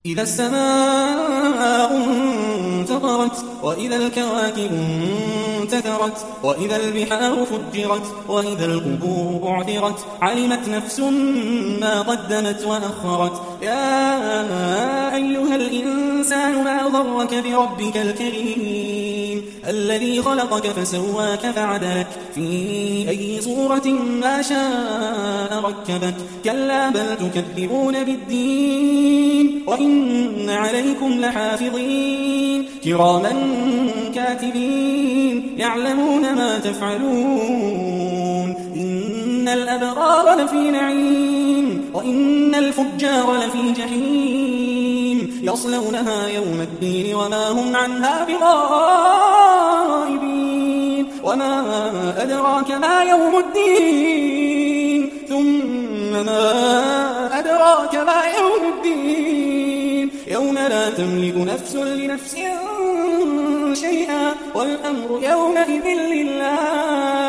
إذا السماء انفطرت وإذا الكواكب انتثرت وإذا البحار فجرت وإذا القبور بعثرت علمت نفس ما قدمت وأخرت يا أيها الإنسان ما غرك بربك الكريم الذي خلقك فسواك فعدلك في أي صورة ما شاء ركبك كلا بل تكذبون بالدين وإن عليكم لحافظين كراما كاتبين يعلمون ما تفعلون إن الأبرار لفي نعيم وإن الفجار لفي جحيم يصلونها يوم الدين وما هم عنها بغائبين وما أدراك ما يوم الدين ثم ما أدراك ما يوم الدين يوم لا تملك نفس لنفس شيئا والأمر يومئذ لله